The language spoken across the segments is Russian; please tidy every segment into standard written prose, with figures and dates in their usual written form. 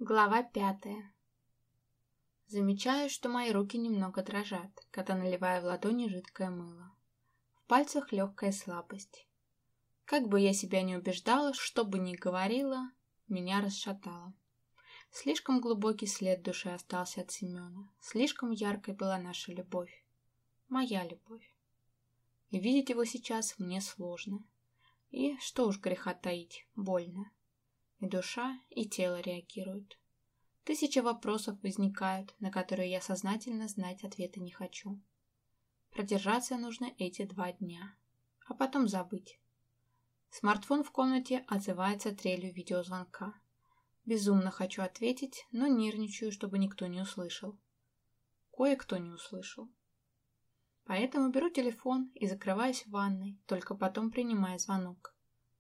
Глава 5. Замечаю, что мои руки немного дрожат, когда наливаю в ладони жидкое мыло. В пальцах легкая слабость. Как бы я себя ни убеждала, что бы ни говорила, меня расшатало. Слишком глубокий след души остался от Семена. Слишком яркой была наша любовь. Моя любовь. И видеть его сейчас мне сложно. И, что уж греха таить, больно. И душа, и тело реагируют. Тысячи вопросов возникают, на которые я сознательно знать ответы не хочу. Продержаться нужно эти 2 дня, а потом забыть. Смартфон в комнате отзывается трелью видеозвонка. Безумно хочу ответить, но нервничаю, чтобы никто не услышал. Кое-кто не услышал. Поэтому беру телефон и закрываюсь в ванной, только потом принимая звонок.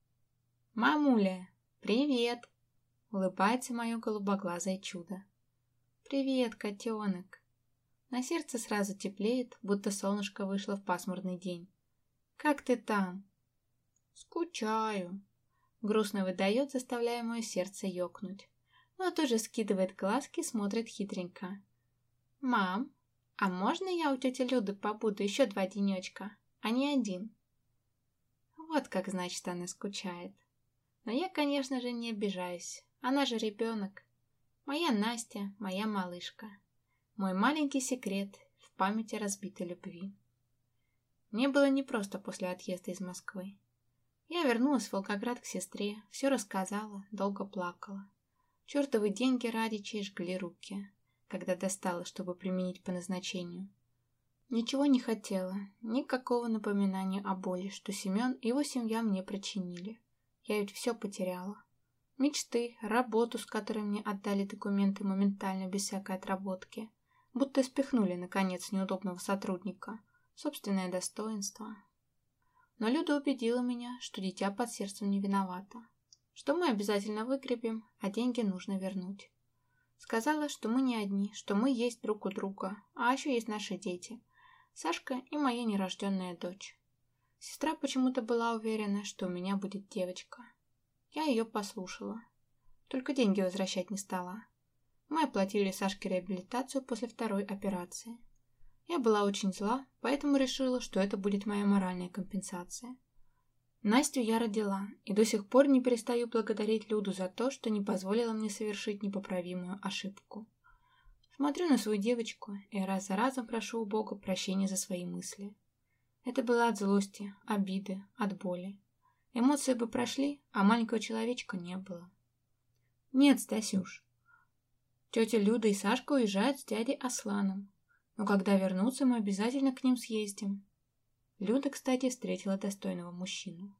«Мамуля, привет!» — улыбается мое голубоглазое чудо. «Привет, котенок!» На сердце сразу теплеет, будто солнышко вышло в пасмурный день. «Как ты там?» «Скучаю!» — грустно выдает, заставляя мое сердце ёкнуть. Но тоже скидывает глазки и смотрит хитренько. «Мам, а можно я у тети Люды побуду еще 2 денечка, а не 1?» Вот как, значит, она скучает. Но я, конечно же, не обижаюсь. Она же ребенок. Моя Настя, моя малышка. Мой маленький секрет в памяти разбитой любви. Мне было непросто после отъезда из Москвы. Я вернулась в Волгоград к сестре, все рассказала, долго плакала. Чертовы деньги Радичей жгли руки, когда достала, чтобы применить по назначению. Ничего не хотела, никакого напоминания о боли, что Семен и его семья мне причинили. Я ведь все потеряла. Мечты, работу, с которой мне отдали документы моментально, без всякой отработки. Будто спихнули, наконец, неудобного сотрудника. Собственное достоинство. Но Люда убедила меня, что дитя под сердцем не виновато. Что мы обязательно выгребем, а деньги нужно вернуть. Сказала, что мы не одни, что мы есть друг у друга, а еще есть наши дети. Сашка и моя нерожденная дочь. Сестра почему-то была уверена, что у меня будет девочка. Я ее послушала. Только деньги возвращать не стала. Мы оплатили Сашке реабилитацию после 2-й операции. Я была очень зла, поэтому решила, что это будет моя моральная компенсация. Настю я родила, и до сих пор не перестаю благодарить Люду за то, что не позволила мне совершить непоправимую ошибку. Смотрю на свою девочку и раз за разом прошу у Бога прощения за свои мысли. Это было от злости, обиды, от боли. Эмоции бы прошли, а маленького человечка не было. Нет, Стасюш. Тетя Люда и Сашка уезжают с дядей Асланом. Но когда вернутся, мы обязательно к ним съездим. Люда, кстати, встретила достойного мужчину.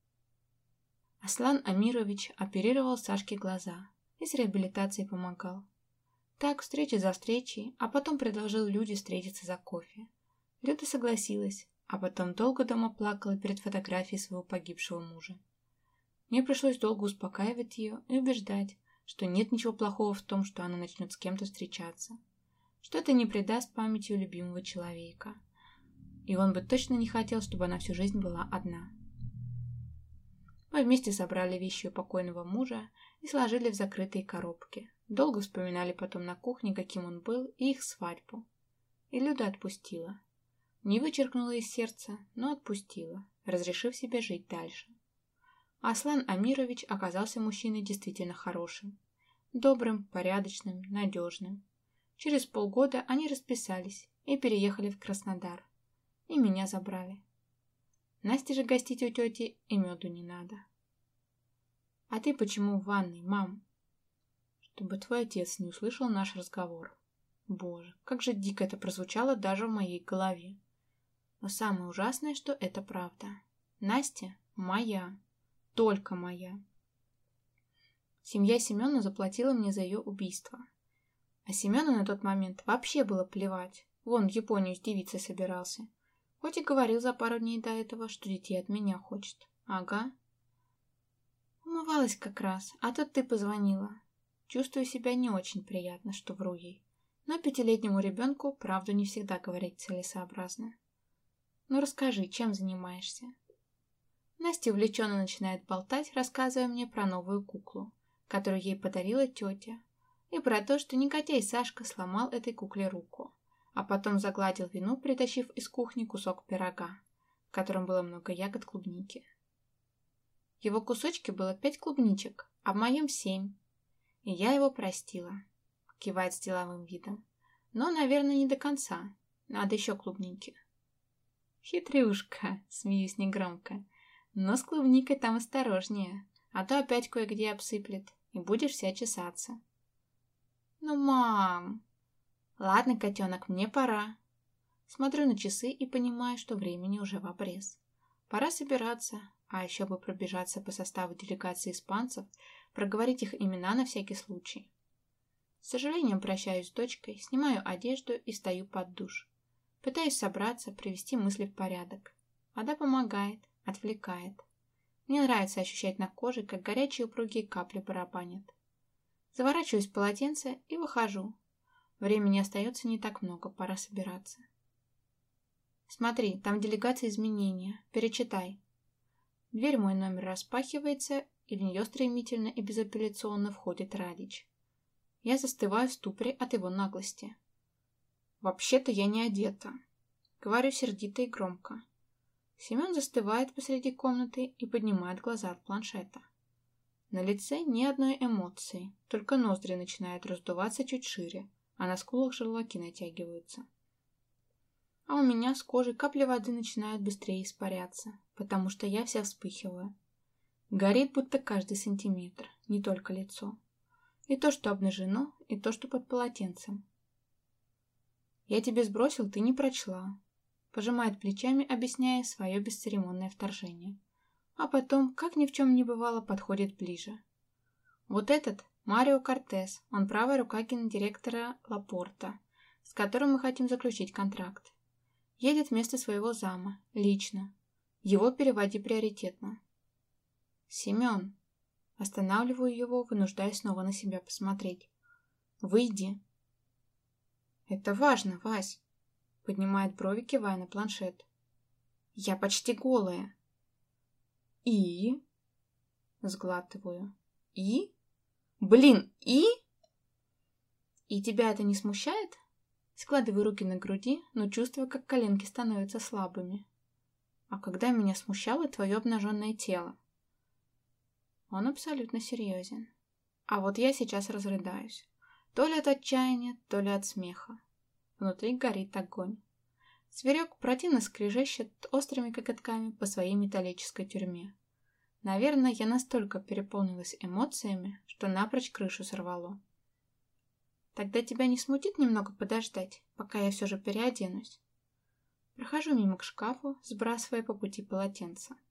Аслан Амирович оперировал Сашке глаза и с реабилитацией помогал. Так, встреча за встречей, а потом предложил Люде встретиться за кофе. Люда согласилась, а потом долго дома плакала перед фотографией своего погибшего мужа. Мне пришлось долго успокаивать ее и убеждать, что нет ничего плохого в том, что она начнет с кем-то встречаться, что это не предаст памяти любимого человека, и он бы точно не хотел, чтобы она всю жизнь была одна. Мы вместе собрали вещи у покойного мужа и сложили в закрытые коробки. Долго вспоминали потом на кухне, каким он был, и их свадьбу. И Люда отпустила. Не вычеркнула из сердца, но отпустила, разрешив себе жить дальше. Аслан Амирович оказался мужчиной действительно хорошим. Добрым, порядочным, надежным. Через полгода они расписались и переехали в Краснодар. И меня забрали. Насте же гостить у тети и меду не надо. «А ты почему в ванной, мам?» «Чтобы твой отец не услышал наш разговор». Боже, как же дико это прозвучало даже в моей голове. Но самое ужасное, что это правда. Настя моя. Только моя. Семья Семена заплатила мне за ее убийство. А Семену на тот момент вообще было плевать. Вон в Японию с девицей собирался. Хоть и говорил за пару дней до этого, что детей от меня хочет. Ага. Умывалась как раз, а тут ты позвонила. Чувствую себя не очень приятно, что вру ей. Но 5-летнему ребенку правду не всегда говорить целесообразно. Ну расскажи, чем занимаешься? Настя увлеченно начинает болтать, рассказывая мне про новую куклу, которую ей подарила тетя. и про то, что негодяй Сашка сломал этой кукле руку, а потом загладил вину, притащив из кухни кусок пирога, в котором было много ягод клубники. В его кусочке было 5 клубничек, а в моем 7. И я его простила, кивает с деловым видом. Но, наверное, не до конца. Надо еще клубники. Хитрюшка, смеюсь негромко. Но с клубникой там осторожнее, а то опять кое-где обсыплет, и будешь вся чесаться. Ну, мам... Ладно, котенок, мне пора. Смотрю на часы и понимаю, что времени уже в обрез. Пора собираться, а еще бы пробежаться по составу делегации испанцев, проговорить их имена на всякий случай. С сожалением прощаюсь с дочкой, снимаю одежду и встаю под душ. Пытаюсь собраться, привести мысли в порядок. Вода помогает, отвлекает. Мне нравится ощущать на коже, как горячие упругие капли барабанят. Заворачиваюсь в полотенце и выхожу. Времени остается не так много, пора собираться. Смотри, там делегация изменения. Перечитай. Дверь в мой номер распахивается, и в нее стремительно и безапелляционно входит Радич. Я застываю в ступоре от его наглости. «Вообще-то я не одета», — говорю сердито и громко. Семен застывает посреди комнаты и поднимает глаза от планшета. На лице ни одной эмоции, только ноздри начинают раздуваться чуть шире, а на скулах желваки натягиваются. А у меня с кожи капли воды начинают быстрее испаряться, потому что я вся вспыхиваю. Горит будто каждый сантиметр, не только лицо. И то, что обнажено, и то, что под полотенцем. «Я тебе сбросил, ты не прочла», — пожимает плечами, объясняя свое бесцеремонное вторжение. А потом, как ни в чем не бывало, подходит ближе. Вот этот Марио Кортес, он правая рука гендиректора Лапорта, с которым мы хотим заключить контракт. Едет вместо своего зама, лично. Его переводи приоритетно. Семен. Останавливаю его, вынуждая снова на себя посмотреть. Выйди. Это важно, Вась. Поднимает брови, кивая на планшет. Я почти голая. И? Сглатываю. И? Блин, и? И тебя это не смущает? Складываю руки на груди, но чувствую, как коленки становятся слабыми. А когда меня смущало твое обнаженное тело? Он абсолютно серьезен. А вот я сейчас разрыдаюсь. То ли от отчаяния, то ли от смеха. Внутри горит огонь. Зверек противно скрежещет острыми коготками по своей металлической тюрьме. Наверное, я настолько переполнилась эмоциями, что напрочь крышу сорвало. Тогда тебя не смутит немного подождать, пока я все же переоденусь? Прохожу мимо к шкафу, сбрасывая по пути полотенце.